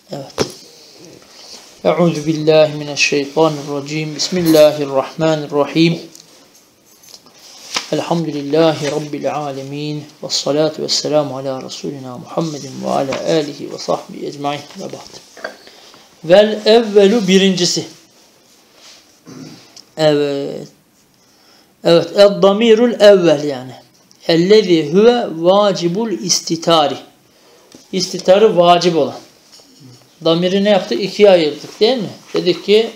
Evet. Euzu billahi mineşşeytanirracim. Bismillahirrahmanirrahim. Elhamdülillahi rabbil alamin. Ves salatu vesselamu ala resulina Muhammedin ve ala alihi ve sahbihi ecmaîn. Ve ba'd. Vel evvelu, birincisi. Evet. Evet. El-damirul evvel yani. Ellezî huve vacibul istitari. İstitarı vacip olan. Damiri ne yaptık? İkiye ayırdık değil mi? Dedik ki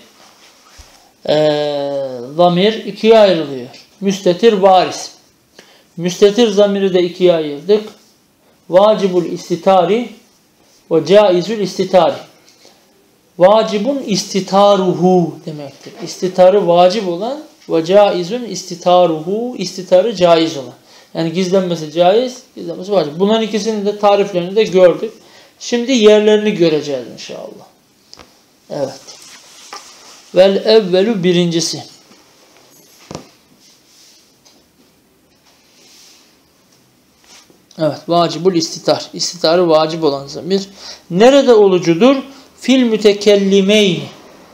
damir ikiye ayrılıyor. Müstetir, varis. Müstetir zamiri de ikiye ayırdık. Vacibul istitari ve caizül istitari. Vacibun istitaruhu demektir. İstitarı vacip olan ve caizün istitaruhu, istitarı caiz olan. Yani gizlenmesi caiz, gizlenmesi vacip. Bunların ikisinin de tariflerini de gördük. Şimdi yerlerini göreceğiz inşallah. Evet. Vel evvelu, birincisi. Evet. Vacibul istitar. İstitarı vacip olan zamir. Nerede olucudur? Fil mütekellimeyni.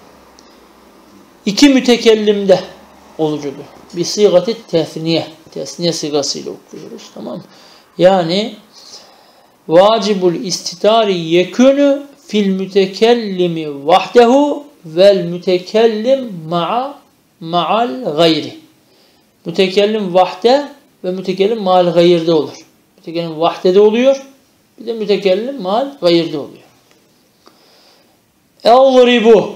İki mütekellimde olucudur. Bir sigati tesniye. Tesniye sigasıyla okuyoruz. Tamam mı? Yani vacibul istitari yekûnü fil mütekellimi vahdehu vel mütekellim ma'al gayri. Mütekellim vahde ve mütekellim ma'al gayride olur. Mütekellim vahdede oluyor. Bir de mütekellim ma'al gayride oluyor. Eğribu.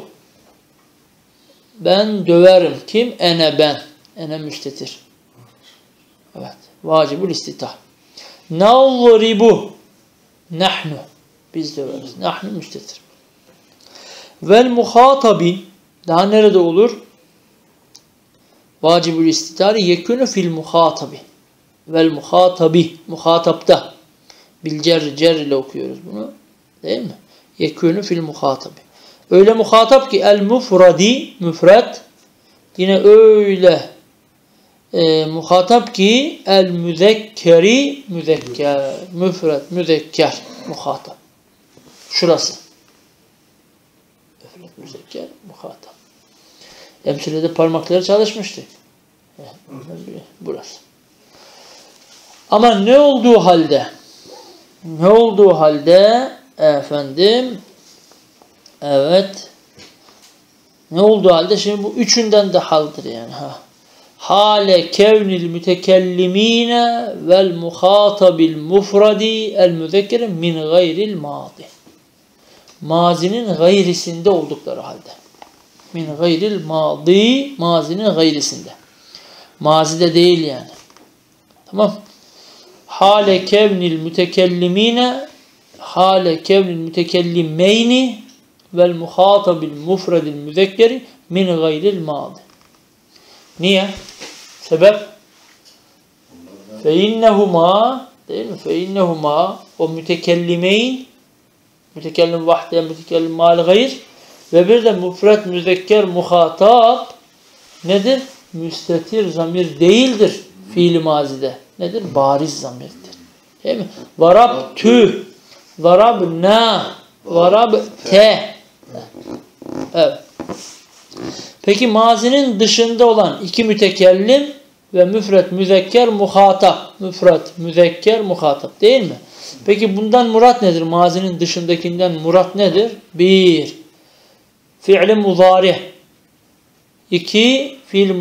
Ben döverim. Kim? Ene ben. Ene müstetir. Evet. Vacibul istitar. Navribu. Nahnu. Biz döveriz. Nahnu müstetir. Vel muhatabi. Daha nerede olur? Vacibul istitari yekûnü fil muhatabi. Vel muhatabi. Muhatapta. Bil cer ile okuyoruz bunu. Değil mi? Yekûnü fil muhatabi. Öyle muhatap ki el mufradi, müfred. Yine öyle muhatap ki el müzekkeri, müzekker. Müfred, müzekker, muhatap. Şurası. Müfred, müzekker, muhatap. Emsilede parmakları çalışmıştı. Burası. Ama ne olduğu halde? Ne olduğu halde efendim? Evet. Ne olduğu halde? Şimdi bu üçünden de haldır yani. Hale kevnil mütekellimine vel muhatabil mufradi el müzekkeri min gayril madi. Mazinin gayrisinde oldukları halde. Min gayril madi, mazinin gayrisinde. Mazide değil yani. Tamam. Hale kevnil mütekellimine hale kevnil mütekellimeyni vel muhatabil mufradil müzekkeri min gayril madi. Niye? Sebep? Feinnehuma, değil mi? Feinnehuma o mütekellimeyn, mütekellim vahde, mütekellim mal gayr ve bir de mufrad müzekker muhatap nedir? Müstetir zamir değildir fiil-i mazide. Nedir? Bariz zamirdir. Değil mi? Varabtü, varabna, varabte. Evet. Peki mazinin dışında olan iki mütekellim ve müfret müzekker muhatap. Müfret müzekker muhatap değil mi? Peki bundan murat nedir? Mazinin dışındakinden murat nedir? Bir, fiil-i muzari. İki, fiil-i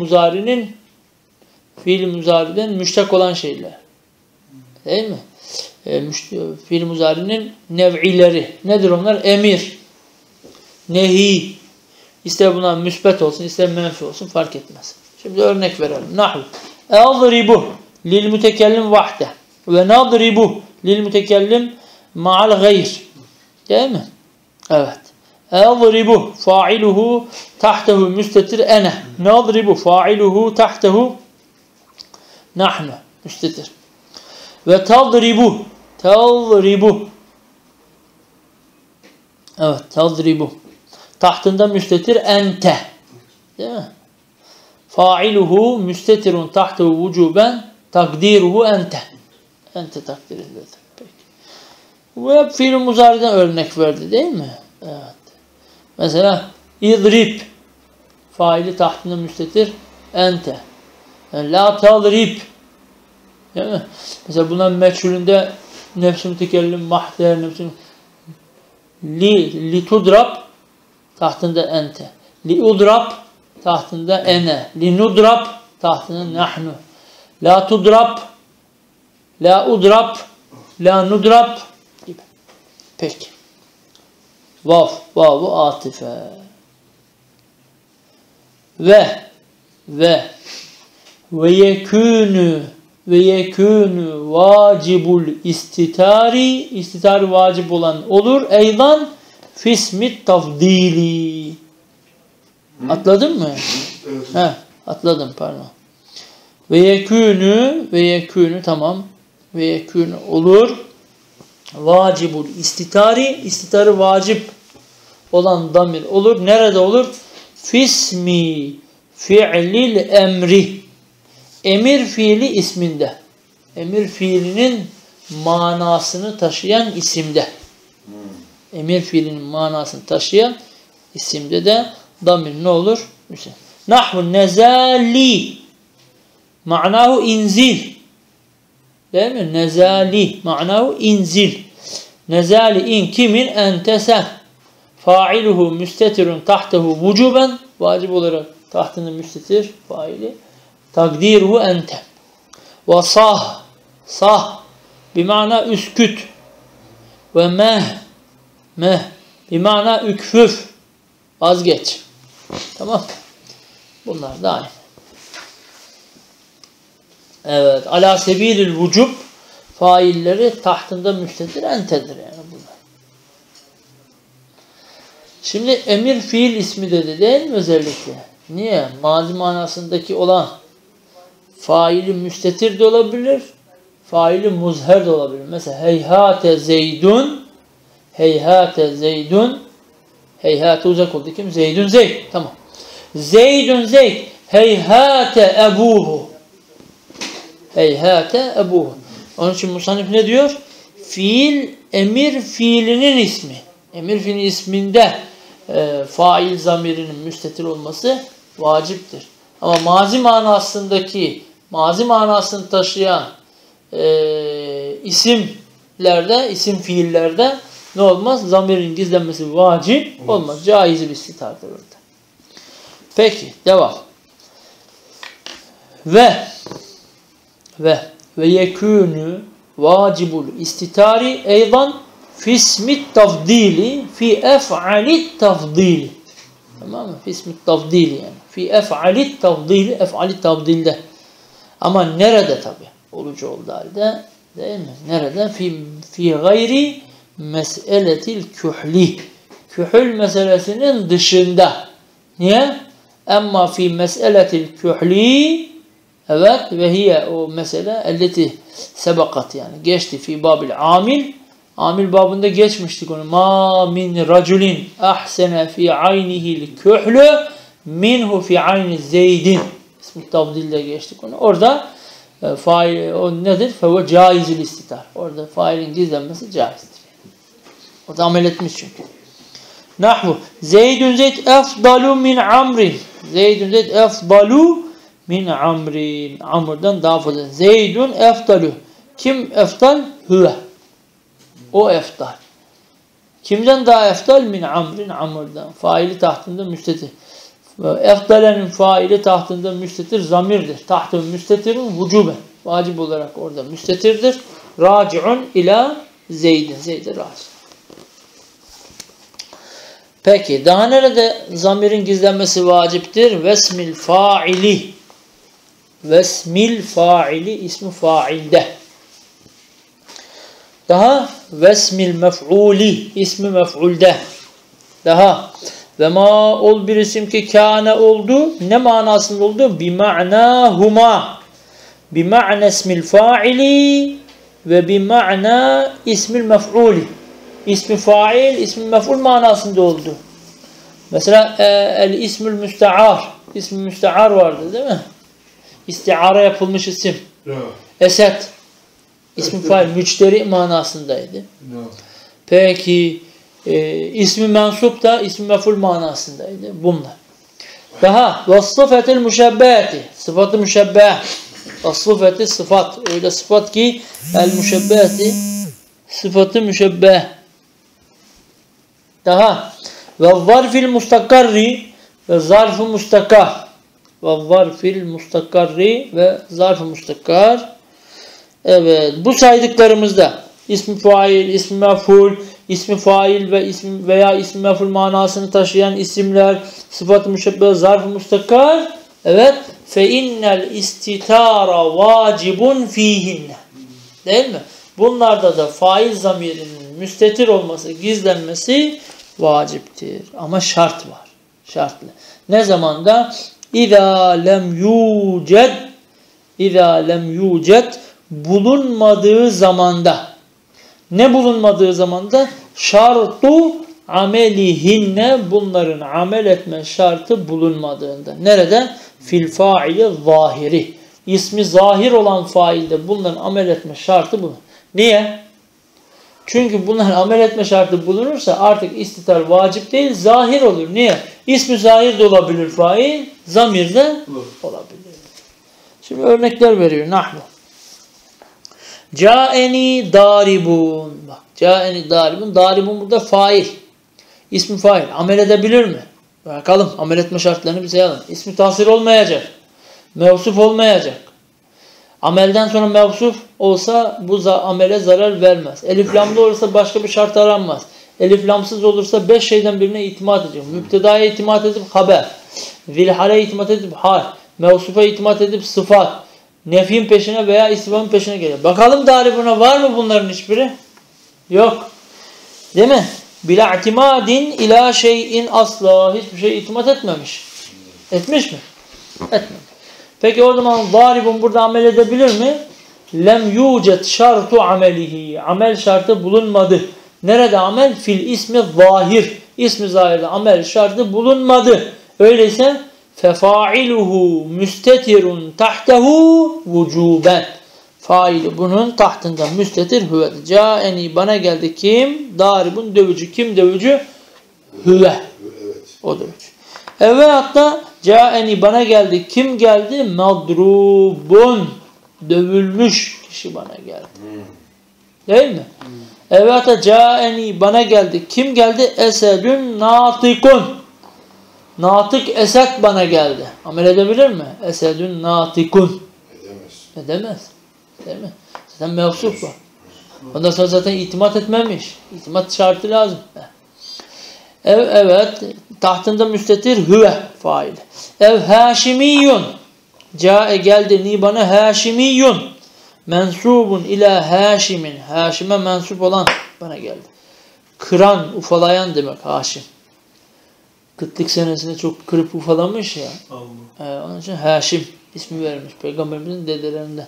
muzariden müştak olan şeyler. Değil mi? Fiil-i muzarinin nev'ileri. Nedir onlar? Emir, nehi. İster buna müsbet olsun, ister menfi olsun fark etmez. Şimdi örnek verelim. Nahv. E'zribu lil mütekellim vahde ve nadribu lil mütekellim ma'al gayr. Değil mi? Evet. E'zribu fa'iluhu tahtehu müstetir ene. Nadribu fa'iluhu tahtehu nahnu müstetir. Ve tadribu evet, tadribu tahtında müstetir ente. Değil mi? Fa'iluhu müstetirun tahtehu vücuben takdiruhu ente. Ente takdir edilir. Peki. Bu hep fiil-i muzari'den örnek verdi değil mi? Evet. Mesela idrib faili tahtında müstetir ente. Yani la tadrib. Değil mi? Mesela bunların meçhulünde nefs-i mütekellim, mahder, nefs-i li tudrab tahtında ente. Li udrab tahtında ene. Li nudrab tahtında nahnu. La tudrab, la udrab, la nudrab gibi. Peki. Vavu atife. Ve yekûnü vacibul istitari vacip olan olur. Eydan fismit tafdili. Atladın mı? Evet. Atladım pardon. Ve yekûnü tamam. Ve yekûnü olur. Vacibul istitarı vacip olan damir olur. Nerede olur? Fismi fi'lil emri. Emir fiili isminde. Emir fiilinin manasını taşıyan isimde. Emir fiilinin manasını taşıyan isimde de damir ne olur? Nahvu nezali ma'nahu inzil. Değil mi? Nezali ma'nahu inzil. Nezali in kimin entese fa'iluhu müstetirun tahtehu vücuben vacip olarak tahtını müstetir faili takdiruhu ente ve sah bima'na üsküt ve meh bima'na ükfüf vazgeç. Tamam. Bunlar da aynı. Evet. Ala sebilil vücub failleri tahtında müstetir entedir yani bunlar. Şimdi emir fiil ismi dedi değil mi özellikle? Niye? Mazi manasındaki olan faili müstetir de olabilir, faili muzher de olabilir. Mesela heyhate zeydun, heyhate uzak oldu kim? Zeydun zeyd. Tamam. Zeydun zeyd, heyhate ebuhu. Heyhate ebuhu. Onun için musannif ne diyor? Fiil, emir fiilinin ismi. Emir fiilinin isminde fail zamirinin müstetir olması vaciptir. Ama mazi manasını taşıyan isimlerde, isim fiillerde ne olmaz? Zamirin gizlenmesi vacip olmaz. Caiz bir istitardır orada. Peki, devam. Ve yekûnü vacibul istitari eydan fismit tafdili fi ef'alit tafdili. Tamam mı? Fismit tafdili yani. Fi ef'alit tafdili, ef'alit tafdilde. Ama nerede tabi? Olucu olduğu halde değil mi? Nerede? Fi gayri mes'eletil kühli. Kühül meselesinin dışında. Niye? Emma fi mes'eletil kühli evet ve hiye o mesele elleti sebakat yani geçti fi babil amil. Amil babında geçmiştik onu. Ma min raculin ahsene fi aynihil kühlü minhu fi ayni zeydin. İsmi tavdilde geçtik onu. Orada fail o nedir? Feve caizil istitar. Orada failin gizlenmesi caizdir. Orada amel etmiş çünkü. Nahvu Zeydun Zeyd efdalu min amrin. Zeydun Zeyd efdalu min amrin. Amr'dan daha fazla. Zeydun efdalu. Kim efdal? Hüve. O efdal. Kimden daha efdal? Min amrin. Amr'dan. Faili tahtında müstetir. Efdalenin faili tahtında müstetir zamirdir. Tahtın müstetirun vücuben. Vacip olarak orada müstetirdir. Raci'un ila Zeydin. Zeyd'e raci. Peki daha nerede zamirin gizlenmesi vaciptir? Vesmil faili. Vesmil faili ismi failde. Daha vesmil mef'uli ismi mef'ulde. Daha ve ma ol bir isim ki kâne oldu. Ne manasında oldu? Bi ma'nâhuma. Bi ma'na ismil faili ve bi ma'na ismil mef'uli. İsmi fail, ismi mef'ul manasında oldu. Mesela el ismül müste'ar. İsmi müste'ar vardı değil mi? İstiara yapılmış isim. Yeah. Esed. İsmi fail müçteri manasındaydı. Yeah. Peki ismi mensup da ismi mef'ul manasındaydı. Bunlar. Daha vasıfetil müşebbehati. Sıfatı müşebbeh. Vasıfeti sıfat. Öyle sıfat ki el müşebbehati sıfatı müşebbeh. Daha ve zarfil mustakarri ve zarf-ı mustakar. Ve zarfil mustakarri ve zarf-ı mustakar. Evet. Bu saydıklarımızda ismi fail, ismi mef'ul, ismi fail ve ismi veya ismi mef'ul manasını taşıyan isimler, sıfat-ı müşebbeh, zarf-ı mustakar. Evet. Fe innel istitara vacibun fihinne. Değil mi? Bunlarda da fail zamirinin müstetir olması, gizlenmesi vaciptir. Ama şart var. Şartlı. Ne zamanda? İzâ lem yüced bulunmadığı zamanda. Ne bulunmadığı zamanda? Şartu amelihinne, bunların amel etme şartı bulunmadığında. Nerede? Fil faili zahiri. İsmi zahir olan failde bunların amel etme şartı bu. Niye? Çünkü bunların amel etme şartı bulunursa artık istitar vacip değil, zahir olur. Niye? İsmi zahir de olabilir fail, zamir de olabilir. Şimdi örnekler veriyor. Nahvu. Câeni daribun. Bak, câeni daribun. Daribun burada fail. İsmi fail. Amel edebilir mi? Bakalım. Amel etme şartlarını bir sayalım. İsmi tahsil olmayacak. Mevsuf olmayacak. Amelden sonra mevsuf olsa bu amele zarar vermez. Elif lamlı olursa başka bir şart aranmaz. Elif lamsız olursa 5 şeyden birine itimat edecek. Müptedaya itimat edip haber. Zilhale itimat edip hal. Mevsufa itimat edip sıfat. Nefin peşine veya istifamın peşine gelir. Bakalım daribuna var mı bunların hiçbiri? Yok. Değil mi? Bila itimadin ila şeyin asla. Hiçbir şey itimat etmemiş. Etmiş mi? Etmemiş. Peki o zaman zaribun burada amel edebilir mi? Lem yucet şartu amelihi. Amel şartı bulunmadı. Nerede amel? Fil ismi zahir. İsmi zahirde amel şartı bulunmadı. Öyleyse fefailuhu müstetirun tahtehu vücuben. Faili bunun tahtında müstetir hüved. Câeni bana geldi kim? Daribun dövücü. Kim dövücü? Hüve. O dövücü. Evet hatta câeni bana geldi. Kim geldi? Madrubun. Dövülmüş kişi bana geldi. Değil mi? Evet hatta câeni bana geldi. Kim geldi? Esedün natikun. Natık esed bana geldi. Amel edebilir mi? Esedün natikun. Edemez. Değil mi? Zaten mevsuf var. Ondan sonra zaten itimat etmemiş. İtimat şartı lazım. Evet. Tahtında müstetir hüve fail. Ev haşimiyun. Câe geldi ni bana haşimiyun. Mensubun ila haşimin. Haşime mensup olan bana geldi. Kıran, ufalayan demek haşim. Kıtlık senesinde çok kırıp ufalamış ya. Onun için Haşim ismi vermiş. Peygamberimizin dedelerinden.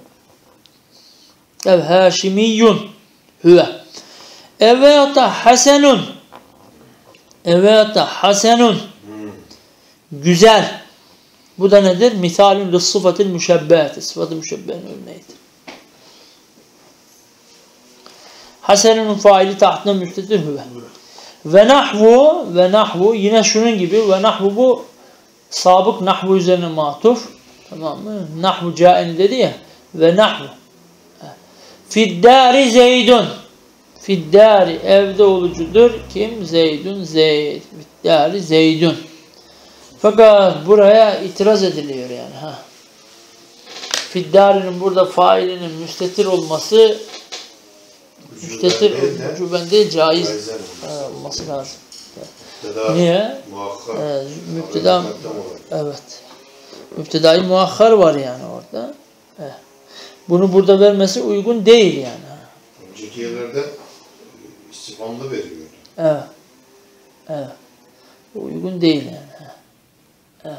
Ev haşimiyun hüve. Evveta hasenun. Evveta hasenun. Güzel. Bu da nedir? Misalün lissıfatil müşebbehati. Sıfatı müşebbehin örneğidir. Hasenun faili tahtına müstetir hüve. Ve nahvu yine şunun gibi ve nahvu bu sabık nahvu üzerine matuf. Tamam mı? Nahvu câen dedi ya. Ve nahvu. Fiddâri zeydun. Fiddâri evde olucudur. Kim? Zeydun zeyd. Fiddâri zeydun. Fakat buraya itiraz ediliyor yani. Fiddâri'nin burada failinin müstetir olması müstetir vücuben değil caiz olması lazım. Niye? Müpteda evet. Müptedai muakhar var yani orada. Bunu burada vermesi uygun değil yani. Önceki yerlerde istifamda veriyordu. Evet. Evet. Uygun değil yani. Evet.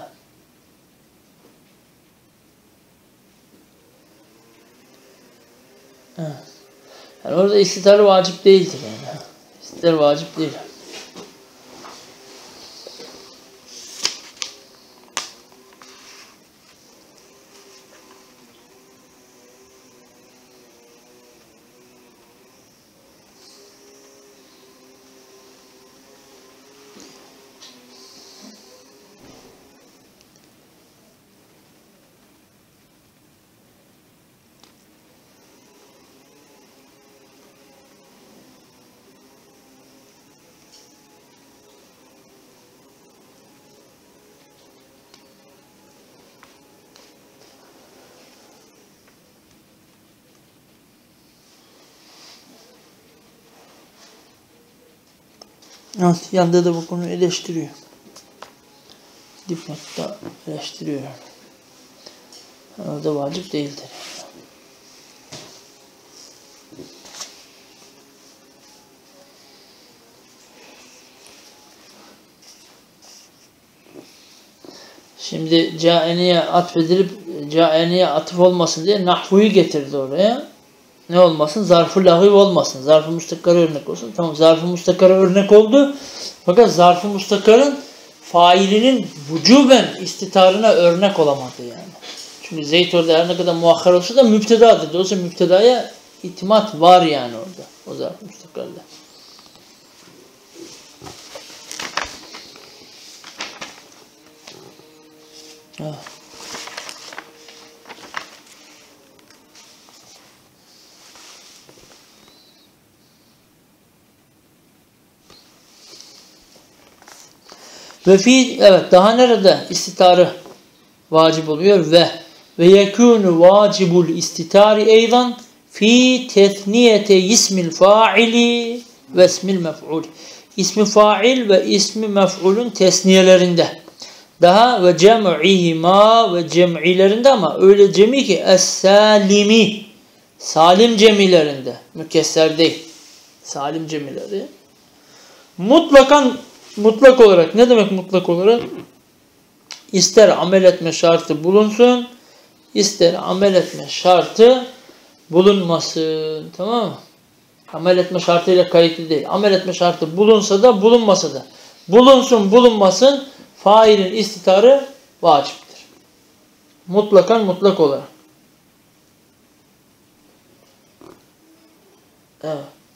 Evet. Yani orada istitar vacip değildir yani. İstitar vacip değil. Evet, yanında da bu konuyu eleştiriyor. Dipnotta eleştiriyor. O da vacip değildir. Şimdi caeniye atfedilip caeniye atıf olmasın diye nahvuyu getirdi oraya. Ne olmasın? Zarf-ı lagîv olmasın. Zarf-ı müstakara örnek olsun. Tamam, zarf-ı müstakara örnek oldu. Fakat zarf-ı müstakarın failinin vücuben istitarına örnek olamadı yani. Çünkü Zeyd orada her ne kadar muakhar olsa da müptedadır. Dolayısıyla müptedaya itimat var yani orada. O zarf-ı müstakarda. Evet. Ve fi, evet, daha nerede istitarı vacip oluyor? Ve yekûnü vacibul istitari eydan fi tethniyete ismil faili ve ismil mef'ul. İsmi fail ve ismi mef'ulün tesniyelerinde. Daha ve cem'ihima ve cem'ilerinde, ama öyle cemi ki es-salimi, salim cemilerinde. Mükesser değil. Salim cemileri. Mutlak olarak. Ne demek mutlak olarak? İster amel etme şartı bulunsun, ister amel etme şartı bulunmasın. Tamam mı? Amel etme şartıyla kayıtlı değil. Amel etme şartı bulunsa da bulunmasa da. Bulunsun bulunmasın, failin istitarı vaciptir. Mutlak olarak. Evet.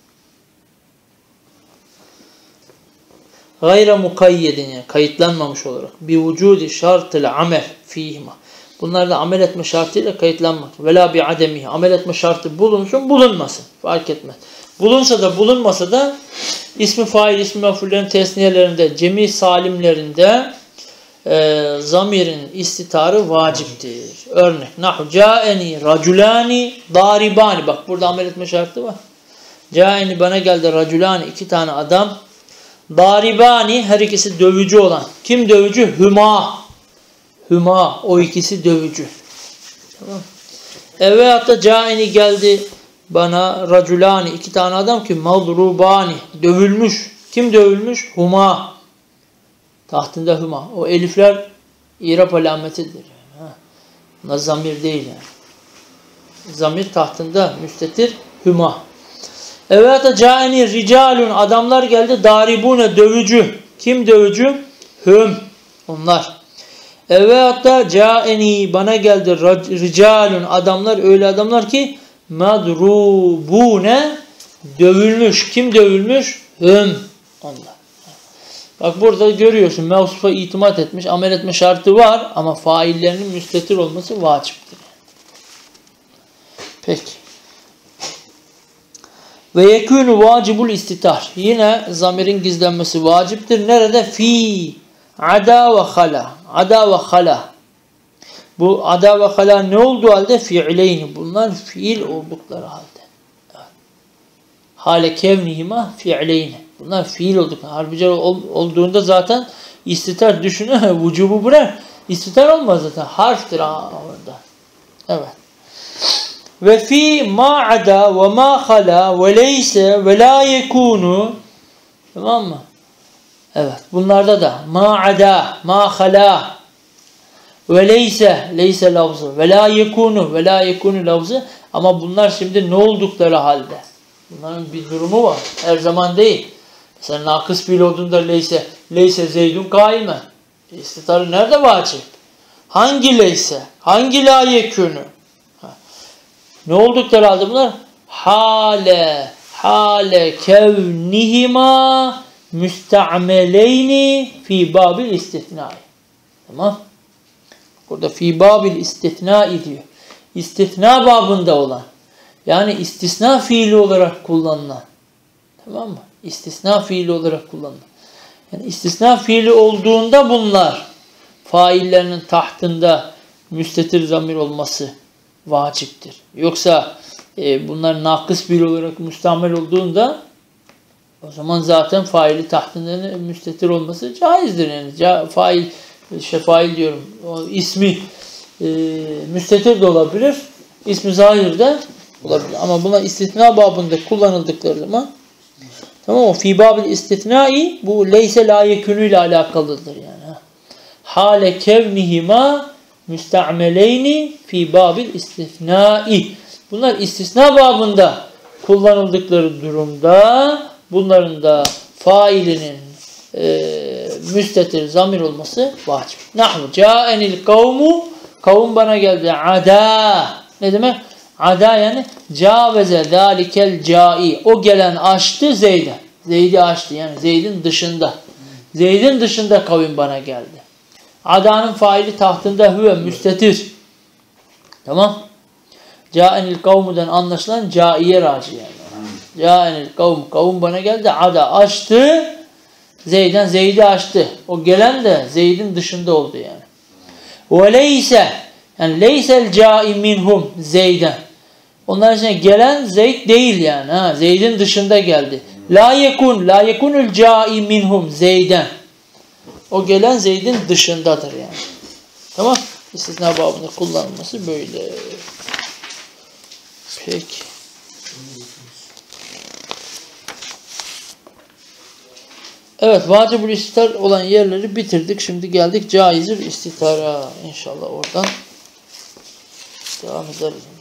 Gayra mukayyedin, yani kayıtlanmamış olarak. Bi vücudi şartıl amel fihima. Bunlar da amel etme şartıyla kayıtlanmak. Vela bi ademihi. Amel etme şartı bulunsun bulunmasın. Fark etmez. Bulunsa da bulunmasa da ismi fail, ismi mef'ullerin tesniyelerinde, cemi salimlerinde zamirin istitarı vaciptir. Örnek. Nahu caeni raculani daribani. Bak burada amel etme şartı var. Caeni, bana geldi, raculani, iki tane adam. Daribani, her ikisi dövücü olan. Kim dövücü? Hüma. O ikisi dövücü. Tamam. Evet, da caeni geldi bana, raculani, iki tane adam ki madrubani, dövülmüş. Kim dövülmüş? Huma. Tahtında hüma. O elifler İrab alametidir. Bunlar zamir değil yani. Zamir tahtında müstetir hüma. Evet, da caeni ricalun, adamlar geldi, daribune, dövücü. Kim dövücü? Hüm. Onlar. Evet, da caeni, bana geldi, ricalun, adamlar, öyle adamlar ki madrubune, dövülmüş. Kim dövülmüş? Hüm. Onlar. Bak burada görüyorsun, mevsufa itimat etmiş, amel etme şartı var ama faillerinin müstetir olması vaciptir. Peki. Ve yekûnü vacibul istitar. Yine zamirin gizlenmesi vaciptir. Nerede? Fi ada ve hala. Ada ve hala. Bu ada ve hala ne olduğu halde? Fi'leyni. Bunlar fiil oldukları halde. Evet. Hale kevnihima fi'leyni. Bunlar fiil oldukları. Harbice olduğunda zaten istitar, düşünün. Vücubu bırak. İstitar olmaz zaten. Harftir orada. Evet. Ve fi ma ada ve ma hala ve leyse ve la yekunu. Tamam mı? Evet. Bunlarda da ma ada, ma hala ve leyse lafzı ve la yekunu lafzı, ama bunlar şimdi ne oldukları halde. Bunların bir durumu var. Her zaman değil. Mesela nakıs fiil olduğunda leyse zeydun kaime. İstitarı nerede vacip? Hangi leyse? Hangi la yekunu? Ne oldukları halde bunlar? Hale kevnihima müste'ameleyni fi babil istitnai. Tamam. Burada fi babil istitnai diyor. İstitna babında olan. Yani istisna fiili olarak kullanılan. Tamam mı? İstisna fiili olarak kullanılan. Yani istisna fiili olduğunda bunlar faillerinin tahtında müstetir zamir olması vaciptir. Yoksa bunlar nakıs fiil olarak müstamel olduğunda O zaman zaten faili tahtından müstetir olması caizdir yani. Fail diyorum. O ismi müstetir de olabilir. İsmi zahir de olabilir. Ama buna istisna babında kullanıldıkları zaman tamam mı? Fi babil istisnai bu leyse la yekünü ile alakalıdır yani. Hale kevnihima müsta'meleyni fi babil istisnai. Bunlar istisna babında kullanıldıkları durumda bunların da failinin müstetir zamir olması vacip. Nahvu ca'enil kavmu kavm bana geldi. Ada. Ne demek? Ada yani caveze zalikel ca'i. O gelen aştı Zeyd'e. Zeyd'i aştı yani Zeyd'in dışında. Zeyd'in dışında kavim bana geldi. Ada'nın faili tahtında hüve müstetir. Tamam. Ca'enil kavmudan anlaşılan ca'iye raci yani. Ca'enil kavmu. Kavim bana geldi. Ada aştı. Zeyd'i aştı. O gelen de Zeyd'in dışında oldu yani. Ve leyse yani leysel ca'i minhum Zeyd'en. Onların içine gelen Zeyd değil yani. Ha, Zeyd'in dışında geldi. La yekunul ca'i minhum Zeyd'en. O gelen Zeyd'in dışındadır yani. Tamam. İstisna babında kullanılması böyle. Peki. Evet, vacibül istitar olan yerleri bitirdik. Şimdi geldik caizül istitara. İnşallah oradan devam ederiz.